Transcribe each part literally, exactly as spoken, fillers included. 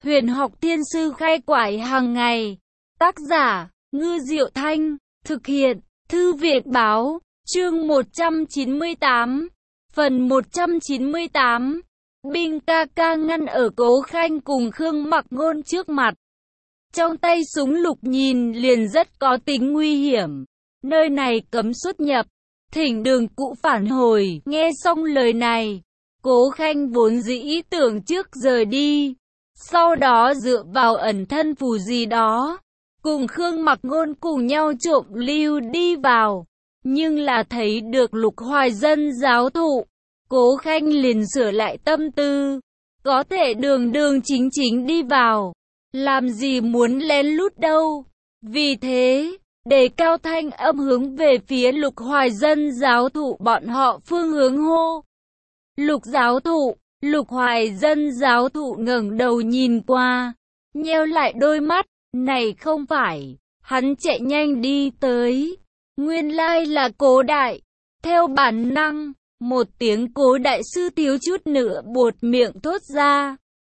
Huyền học thiên sư khai quải hàng ngày. Tác giả, Ngư Diệu Thanh. Thực hiện, Thư viện Báo. Chương một trăm chín mươi tám. Phần một trăm chín mươi tám. Binh ca ca ngăn ở Cố Khanh cùng Khương Mặc Ngôn trước mặt. Trong tay súng lục nhìn liền rất có tính nguy hiểm. Nơi này cấm xuất nhập, thỉnh đường cũ phản hồi. Nghe xong lời này, Cố Khanh vốn dĩ ý tưởng trước rời đi, sau đó dựa vào ẩn thân phù gì đó, cùng Khương Mặc Ngôn cùng nhau trộm lưu đi vào. Nhưng là thấy được Lục Hoài Dân giáo thụ, Cố Khanh liền sửa lại tâm tư, có thể đường đường chính chính đi vào, làm gì muốn lén lút đâu. Vì thế, đề cao thanh âm hướng về phía Lục Hoài Dân giáo thụ bọn họ phương hướng hô. Lục giáo thụ, Lục Hoài Dân giáo thụ ngẩng đầu nhìn qua, nheo lại đôi mắt, này không phải, hắn chạy nhanh đi tới. Nguyên lai là Cố đại. Theo bản năng, một tiếng Cố đại sư thiếu chút nữa buột miệng thốt ra.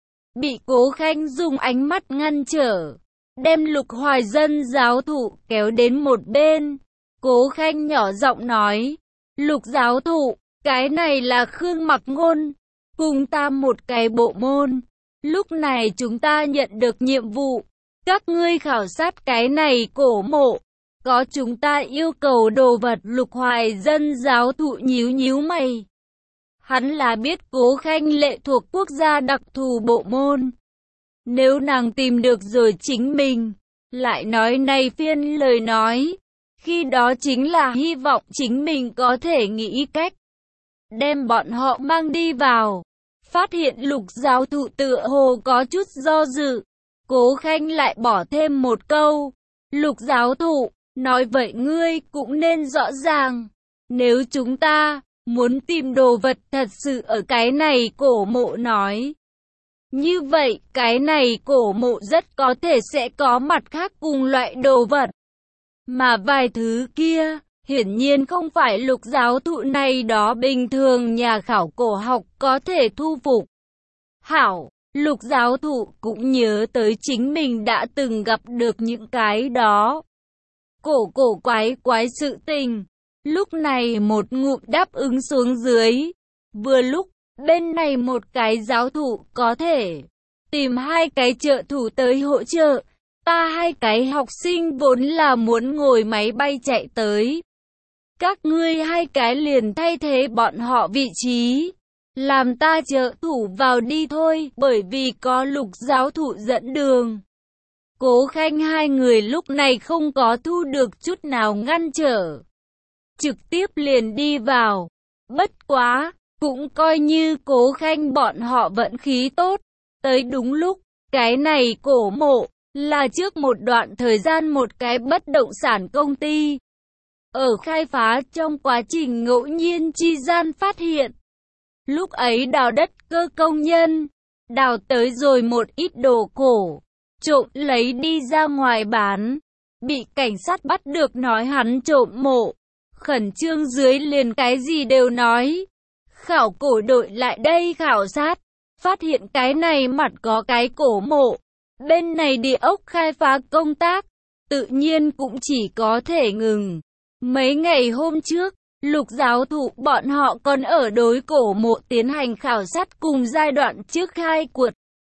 Bị Cố Khanh dùng ánh mắt ngăn trở, đem Lục Hoài Dân giáo thụ kéo đến một bên. Cố Khanh nhỏ giọng nói, Lục giáo thụ, cái này là Khương Mặc Ngôn, cùng ta một cái bộ môn. Lúc này chúng ta nhận được nhiệm vụ, các ngươi khảo sát cái này cổ mộ. Có chúng ta yêu cầu đồ vật. Lục Hoài Dân giáo thụ nhíu nhíu mày. Hắn là biết Cố Khanh lệ thuộc quốc gia đặc thù bộ môn. Nếu nàng tìm được rồi chính mình, lại nói này phiên lời nói, khi đó chính là hy vọng chính mình có thể nghĩ cách đem bọn họ mang đi vào. Phát hiện Lục giáo thụ tựa hồ có chút do dự, Cố Khanh lại bỏ thêm một câu, Lục giáo thụ, nói vậy ngươi cũng nên rõ ràng, nếu chúng ta muốn tìm đồ vật thật sự ở cái này cổ mộ nói, như vậy cái này cổ mộ rất có thể sẽ có mặt khác cùng loại đồ vật. Mà vài thứ kia, hiển nhiên không phải Lục giáo thụ này đó bình thường nhà khảo cổ học có thể thu phục. Hảo, Lục giáo thụ cũng nhớ tới chính mình đã từng gặp được những cái đó cổ cổ quái quái sự tình. Lúc này một ngụm đáp ứng xuống dưới. Vừa lúc, bên này một cái giáo thụ có thể tìm hai cái trợ thủ tới hỗ trợ. Ta hai cái học sinh vốn là muốn ngồi máy bay chạy tới. Các ngươi hai cái liền thay thế bọn họ vị trí, làm ta trợ thủ vào đi thôi, bởi vì có Lục giáo thụ dẫn đường. Cố Khanh hai người lúc này không có thu được chút nào ngăn trở, trực tiếp liền đi vào. Bất quá, cũng coi như Cố Khanh bọn họ vận khí tốt, tới đúng lúc. Cái này cổ mộ là trước một đoạn thời gian một cái bất động sản công ty ở khai phá, trong quá trình ngẫu nhiên chi gian phát hiện. Lúc ấy đào đất cơ công nhân đào tới rồi một ít đồ cổ, trộm lấy đi ra ngoài bán, bị cảnh sát bắt được nói hắn trộm mộ. Khẩn trương dưới liền cái gì đều nói. Khảo cổ đội lại đây khảo sát, phát hiện cái này mặt có cái cổ mộ. Bên này địa ốc khai phá công tác, tự nhiên cũng chỉ có thể ngừng. Mấy ngày hôm trước, Lục giáo thụ bọn họ còn ở đối cổ mộ tiến hành khảo sát cùng giai đoạn trước khai quật.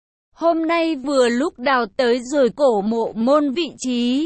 Hôm nay vừa lúc đào tới rồi cổ mộ môn vị trí.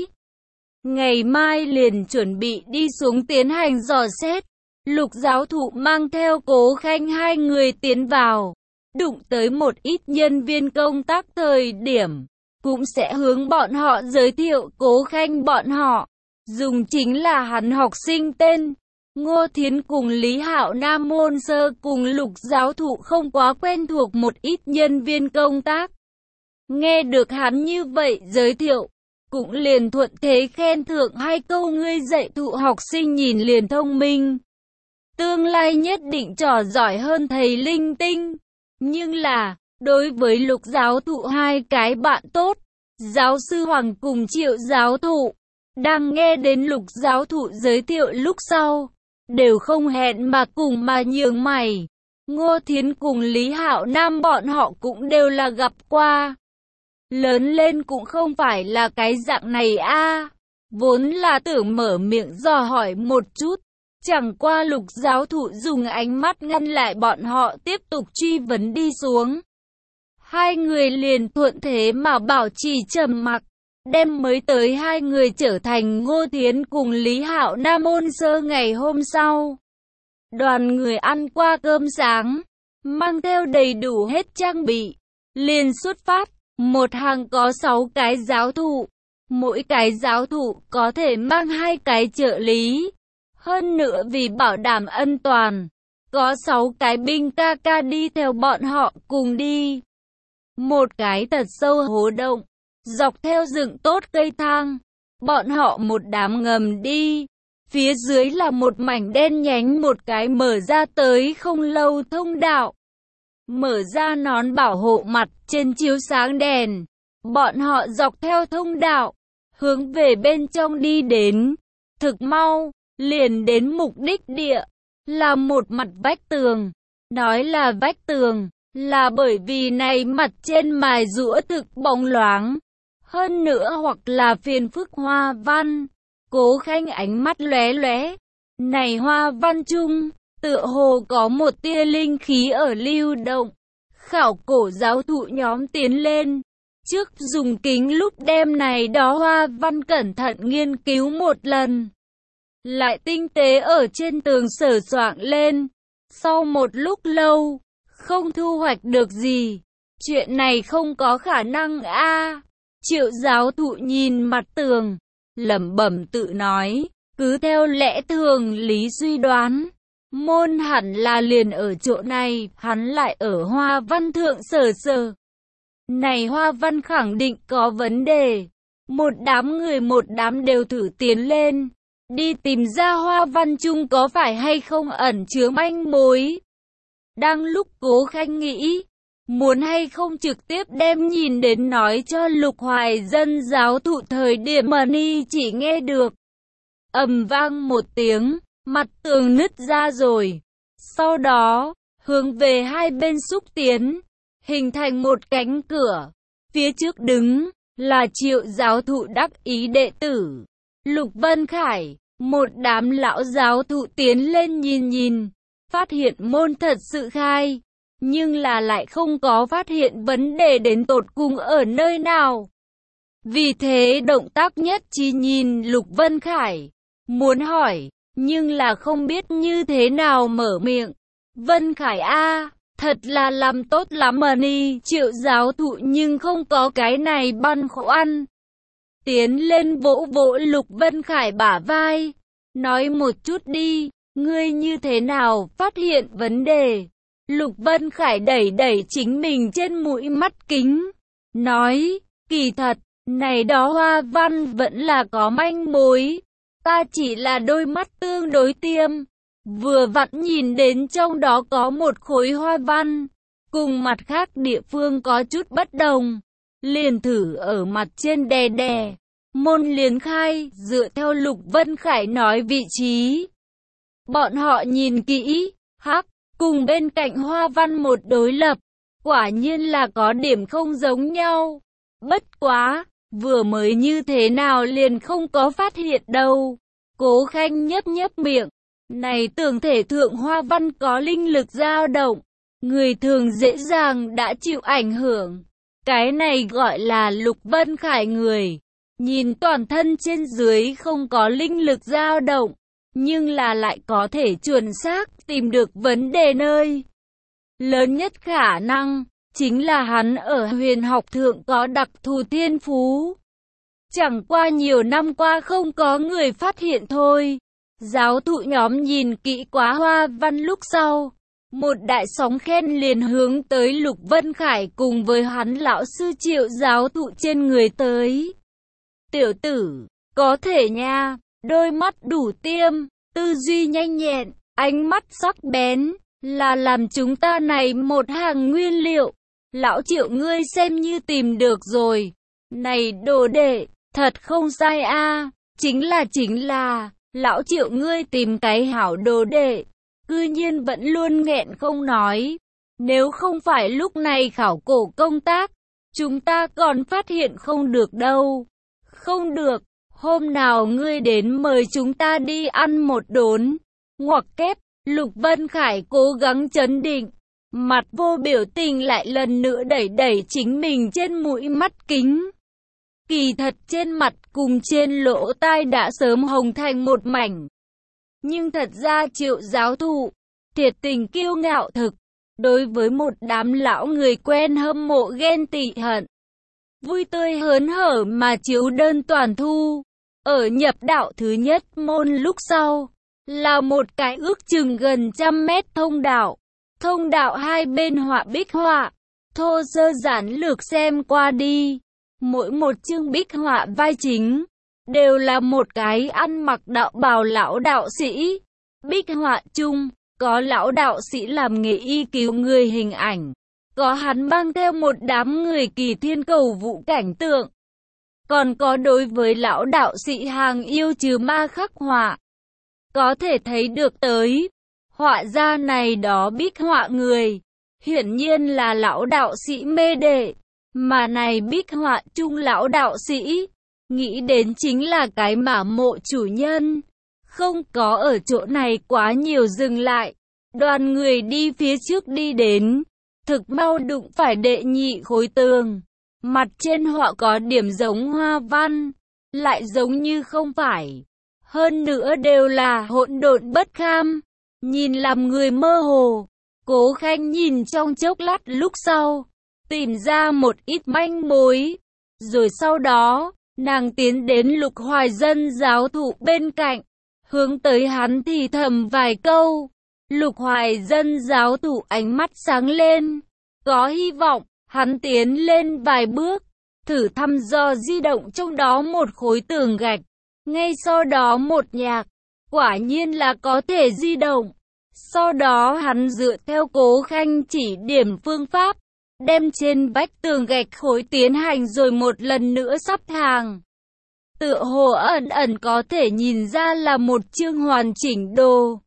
Ngày mai liền chuẩn bị đi xuống tiến hành dò xét. Lục giáo thụ mang theo Cố Khanh hai người tiến vào, đụng tới một ít nhân viên công tác thời điểm, cũng sẽ hướng bọn họ giới thiệu Cố Khanh bọn họ. Dùng chính là hắn học sinh tên Ngô Thiến cùng Lý Hạo Nam môn sơ cùng Lục giáo thụ không quá quen thuộc một ít nhân viên công tác. Nghe được hắn như vậy giới thiệu, cũng liền thuận thế khen thưởng hai câu, ngươi dạy thụ học sinh nhìn liền thông minh, tương lai nhất định trò giỏi hơn thầy linh tinh. Nhưng là, đối với Lục giáo thụ hai cái bạn tốt, giáo sư Hoàng cùng Triệu giáo thụ, đang nghe đến Lục giáo thụ giới thiệu lúc sau, đều không hẹn mà cùng mà nhướng mày. Ngô Thiến cùng Lý Hạo Nam bọn họ cũng đều là gặp qua. Lớn lên cũng không phải là cái dạng này a. Vốn là tưởng mở miệng dò hỏi một chút. Chẳng qua Lục giáo thụ dùng ánh mắt ngăn lại bọn họ tiếp tục truy vấn đi xuống. Hai người liền thuận thế mà bảo trì trầm mặc, đem mới tới hai người trở thành Ngô Thiến cùng Lý Hạo Nam ôn sơ ngày hôm sau. Đoàn người ăn qua cơm sáng, mang theo đầy đủ hết trang bị, liền xuất phát. Một hàng có sáu cái giáo thụ, mỗi cái giáo thụ có thể mang hai cái trợ lý. Hơn nữa vì bảo đảm an toàn, có sáu cái binh ca ca đi theo bọn họ cùng đi. Một cái thật sâu hố động, dọc theo dựng tốt cây thang, bọn họ một đám ngầm đi. Phía dưới là một mảnh đen nhánh, một cái mở ra tới không lâu thông đạo. Mở ra nón bảo hộ mặt trên chiếu sáng đèn. Bọn họ dọc theo thông đạo, hướng về bên trong đi đến. Thực mau, liền đến mục đích địa, là một mặt vách tường. Nói là vách tường, là bởi vì này mặt trên mài rũa thực bóng loáng. Hơn nữa hoặc là phiền phức hoa văn. Cố Khanh ánh mắt lóe lóe. Này hoa văn chung, tựa hồ có một tia linh khí ở lưu động. Khảo cổ giáo thụ nhóm tiến lên. Trước dùng kính lúc đem này đó hoa văn cẩn thận nghiên cứu một lần. Lại tinh tế ở trên tường sờ soạng lên. Sau một lúc lâu, không thu hoạch được gì. Chuyện này không có khả năng a. Triệu giáo thụ nhìn mặt tường, lẩm bẩm tự nói, cứ theo lẽ thường lý suy đoán. Môn hẳn là liền ở chỗ này, hắn lại ở hoa văn thượng sờ sờ. Này hoa văn khẳng định có vấn đề. Một đám người một đám đều thử tiến lên, đi tìm ra hoa văn chung có phải hay không ẩn chứa manh mối. Đang lúc Cố Khanh nghĩ, muốn hay không trực tiếp đem nhìn đến nói cho Lục Hoài Dân giáo thụ thời điểm Mani chỉ nghe được. Ầm vang một tiếng, mặt tường nứt ra rồi. Sau đó, hướng về hai bên xúc tiến, hình thành một cánh cửa. Phía trước đứng, là Triệu giáo thụ đắc ý đệ tử. Lục Vân Khải, một đám lão giáo thụ tiến lên nhìn nhìn, phát hiện môn thật sự khai. Nhưng là lại không có phát hiện vấn đề đến tột cùng ở nơi nào. Vì thế động tác nhất trí nhìn Lục Vân Khải, muốn hỏi, nhưng là không biết như thế nào mở miệng. Vân Khải a, thật là làm tốt lắm mà đi. Triệu giáo thụ nhưng không có cái này băn khoăn. Tiến lên vỗ vỗ Lục Vân Khải bả vai, nói một chút đi, ngươi như thế nào phát hiện vấn đề. Lục Vân Khải đẩy đẩy chính mình trên mũi mắt kính, nói, kỳ thật, này đó hoa văn vẫn là có manh mối. Ta chỉ là đôi mắt tương đối tiêm, vừa vặn nhìn đến trong đó có một khối hoa văn, cùng mặt khác địa phương có chút bất đồng. Liền thử ở mặt trên đè đè, môn liền khai, dựa theo Lục Vân Khải nói vị trí. Bọn họ nhìn kỹ, hắc, cùng bên cạnh hoa văn một đối lập, quả nhiên là có điểm không giống nhau. Bất quá, vừa mới như thế nào liền không có phát hiện đâu. Cố Khanh nhấp nhấp miệng, này tưởng thể thượng hoa văn có linh lực dao động, người thường dễ dàng đã chịu ảnh hưởng. Cái này gọi là Lục Vân Khải người, nhìn toàn thân trên dưới không có linh lực dao động, nhưng là lại có thể chuẩn xác tìm được vấn đề nơi. Lớn nhất khả năng, chính là hắn ở huyền học thượng có đặc thù thiên phú. Chẳng qua nhiều năm qua không có người phát hiện thôi. Giáo thụ nhóm nhìn kỹ quá hoa văn lúc sau, một đại sóng khen liền hướng tới Lục Vân Khải cùng với hắn lão sư Triệu giáo thụ trên người tới. Tiểu tử, có thể nha, đôi mắt đủ tiêm, tư duy nhanh nhẹn, ánh mắt sắc bén, là làm chúng ta này một hàng nguyên liệu. Lão Triệu ngươi xem như tìm được rồi. Này đồ đệ, thật không sai a, chính là chính là, lão Triệu ngươi tìm cái hảo đồ đệ, cư nhiên vẫn luôn nghẹn không nói. Nếu không phải lúc này khảo cổ công tác, chúng ta còn phát hiện không được đâu. Không được, hôm nào ngươi đến mời chúng ta đi ăn một đốn. Ngoặc kép, Lục Vân Khải cố gắng trấn định, mặt vô biểu tình lại lần nữa đẩy đẩy chính mình trên mũi mắt kính. Kỳ thật trên mặt cùng trên lỗ tai đã sớm hồng thành một mảnh. Nhưng thật ra Triệu giáo thụ, thiệt tình kiêu ngạo thực, đối với một đám lão người quen hâm mộ ghen tị hận. Vui tươi hớn hở mà chiếu đơn toàn thu. Ở nhập đạo thứ nhất môn lúc sau, là một cái ước chừng gần trăm mét thông đạo. Thông đạo hai bên họa bích họa, thô sơ giản lược xem qua đi. Mỗi một chương bích họa vai chính, đều là một cái ăn mặc đạo bào lão đạo sĩ. Bích họa chung, có lão đạo sĩ làm nghề y cứu người hình ảnh. Có hắn mang theo một đám người kỳ thiên cầu vũ cảnh tượng. Còn có đối với lão đạo sĩ hàng yêu trừ ma khắc họa. Có thể thấy được tới, họa gia này đó bích họa người, hiển nhiên là lão đạo sĩ mê đệ. Mà này bích họa chung lão đạo sĩ, nghĩ đến chính là cái mả mộ chủ nhân. Không có ở chỗ này quá nhiều dừng lại, đoàn người đi phía trước đi đến, thực mau đụng phải đệ nhị khối tường. Mặt trên họa có điểm giống hoa văn, lại giống như không phải. Hơn nữa đều là hỗn độn bất kham, nhìn làm người mơ hồ. Cố Khanh nhìn trong chốc lát lúc sau, tìm ra một ít manh mối. Rồi sau đó, nàng tiến đến Lục Hoài Dân giáo thụ bên cạnh, hướng tới hắn thì thầm vài câu. Lục Hoài Dân giáo thụ ánh mắt sáng lên, có hy vọng. Hắn tiến lên vài bước, thử thăm dò di động trong đó một khối tường gạch. Ngay sau đó một nhạc, quả nhiên là có thể di động. Sau đó hắn dựa theo Cố Khanh chỉ điểm phương pháp, đem trên vách tường gạch khối tiến hành rồi một lần nữa sắp hàng. Tựa hồ ẩn ẩn có thể nhìn ra là một chương hoàn chỉnh đồ.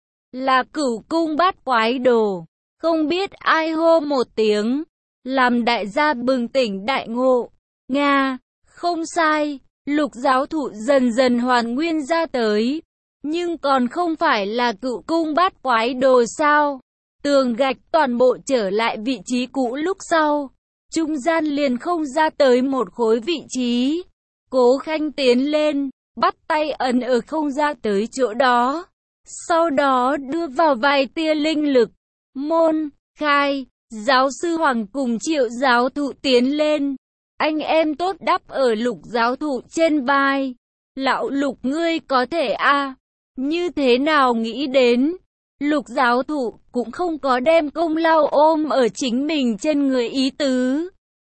Là Cửu Cung Bát Quái đồ. Không biết ai hô một tiếng, làm đại gia bừng tỉnh đại ngộ. Nga, không sai, Lục giáo thụ dần dần hoàn nguyên ra tới. Nhưng còn không phải là Cửu Cung Bát Quái đồ sao? Tường gạch toàn bộ trở lại vị trí cũ lúc sau. Trung gian liền không ra tới một khối vị trí. Cố Khanh tiến lên, bắt tay ấn ở không ra tới chỗ đó. Sau đó đưa vào vài tia linh lực. Môn, khai, giáo sư Hoàng cùng Triệu giáo thụ tiến lên. Anh em tốt đắp ở Lục giáo thụ trên vai. Lão Lục ngươi có thể a à, như thế nào nghĩ đến. Lục giáo thụ cũng không có đem công lao ôm ở chính mình trên người ý tứ.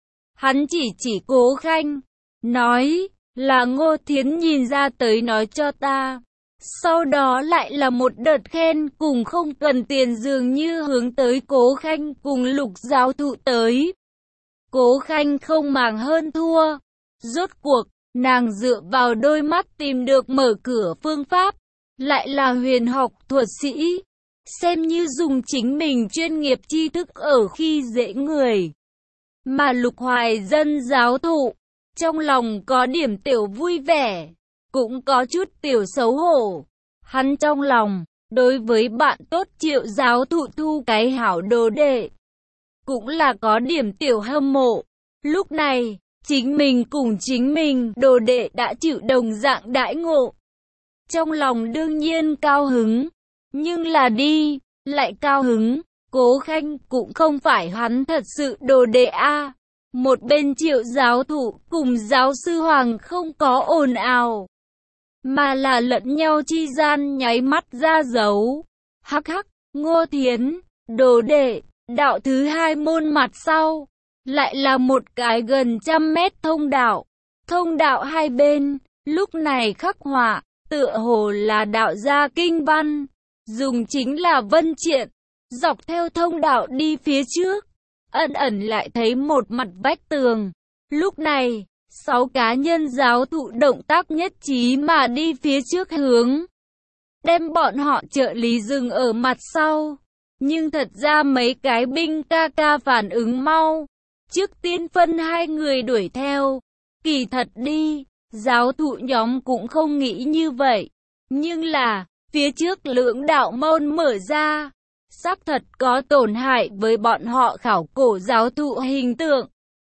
Hắn chỉ chỉ Cố Khanh, nói là Ngô Thiến nhìn ra tới nói cho ta. Sau đó lại là một đợt khen cùng không cần tiền dường như hướng tới Cố Khanh cùng Lục giáo thụ tới. Cố Khanh không màng hơn thua. Rốt cuộc, nàng dựa vào đôi mắt tìm được mở cửa phương pháp. Lại là huyền học thuật sĩ. Xem như dùng chính mình chuyên nghiệp tri thức ở khi dễ người. Mà Lục Hoài Dân giáo thụ, trong lòng có điểm tiểu vui vẻ, cũng có chút tiểu xấu hổ. Hắn trong lòng, đối với bạn tốt Triệu giáo thụ thu cái hảo đồ đệ, cũng là có điểm tiểu hâm mộ. Lúc này, chính mình cùng chính mình đồ đệ đã chịu đồng dạng đãi ngộ. Trong lòng đương nhiên cao hứng, nhưng là đi, lại cao hứng. Cố Khanh cũng không phải hắn thật sự đồ đệ a. Một bên Triệu giáo thụ cùng giáo sư Hoàng không có ồn ào, mà là lẫn nhau chi gian nháy mắt ra dấu. Hắc hắc, Ngô Thiến, đồ đệ, đạo thứ hai môn mặt sau, lại là một cái gần trăm mét thông đạo. Thông đạo hai bên, lúc này khắc họa, tựa hồ là đạo gia kinh văn, dùng chính là vân triện. Dọc theo thông đạo đi phía trước, ẩn ẩn lại thấy một mặt vách tường. Lúc này, sáu cá nhân giáo thụ động tác nhất trí mà đi phía trước hướng, đem bọn họ trợ lý dừng ở mặt sau. Nhưng thật ra mấy cái binh ca ca phản ứng mau, trước tiên phân hai người đuổi theo. Kỳ thật đi, giáo thụ nhóm cũng không nghĩ như vậy. Nhưng là, phía trước lưỡng đạo môn mở ra, xác thật có tổn hại với bọn họ khảo cổ giáo thụ hình tượng.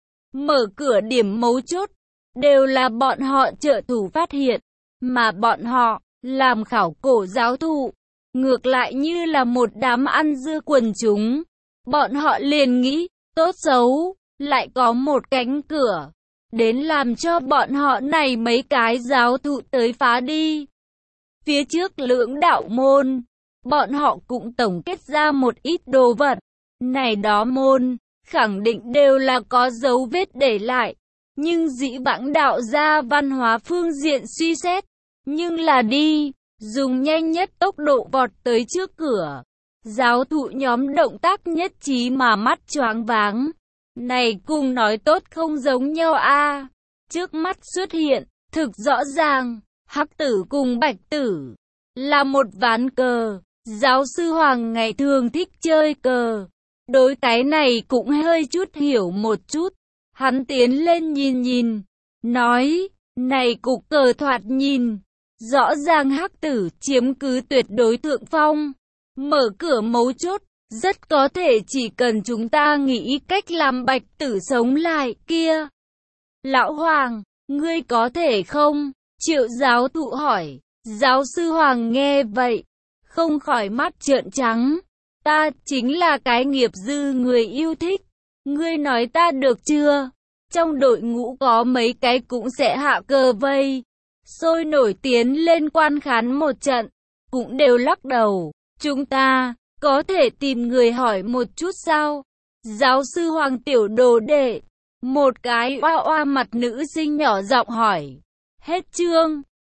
Mở cửa điểm mấu chốt, đều là bọn họ trợ thủ phát hiện, mà bọn họ, làm khảo cổ giáo thụ, ngược lại như là một đám ăn dưa quần chúng. Bọn họ liền nghĩ, tốt xấu, lại có một cánh cửa, đến làm cho bọn họ này mấy cái giáo thụ tới phá đi. Phía trước lưỡng đạo môn, bọn họ cũng tổng kết ra một ít đồ vật. Này đó môn, khẳng định đều là có dấu vết để lại. Nhưng dĩ vãng đạo gia văn hóa phương diện suy xét. Nhưng là đi, dùng nhanh nhất tốc độ vọt tới trước cửa. Giáo thụ nhóm động tác nhất trí mà mắt choáng váng. Này cùng nói tốt không giống nhau a. Trước mắt xuất hiện, thực rõ ràng, hắc tử cùng bạch tử là một ván cờ. Giáo sư Hoàng ngày thường thích chơi cờ, đối cái này cũng hơi chút hiểu một chút. Hắn tiến lên nhìn nhìn, nói, này cục cờ thoạt nhìn, rõ ràng hắc tử chiếm cứ tuyệt đối thượng phong. Mở cửa mấu chốt, rất có thể chỉ cần chúng ta nghĩ cách làm bạch tử sống lại kia. Lão Hoàng, ngươi có thể không? Triệu giáo thụ hỏi. Giáo sư Hoàng nghe vậy, không khỏi mắt trợn trắng. Ta chính là cái nghiệp dư người yêu thích. Ngươi nói ta được chưa? Trong đội ngũ có mấy cái cũng sẽ hạ cờ vây, sôi nổi tiến lên quan khán một trận, cũng đều lắc đầu. Chúng ta có thể tìm người hỏi một chút sao? Giáo sư Hoàng tiểu đồ đệ, một cái oa oa mặt nữ sinh nhỏ giọng hỏi. Hết chương.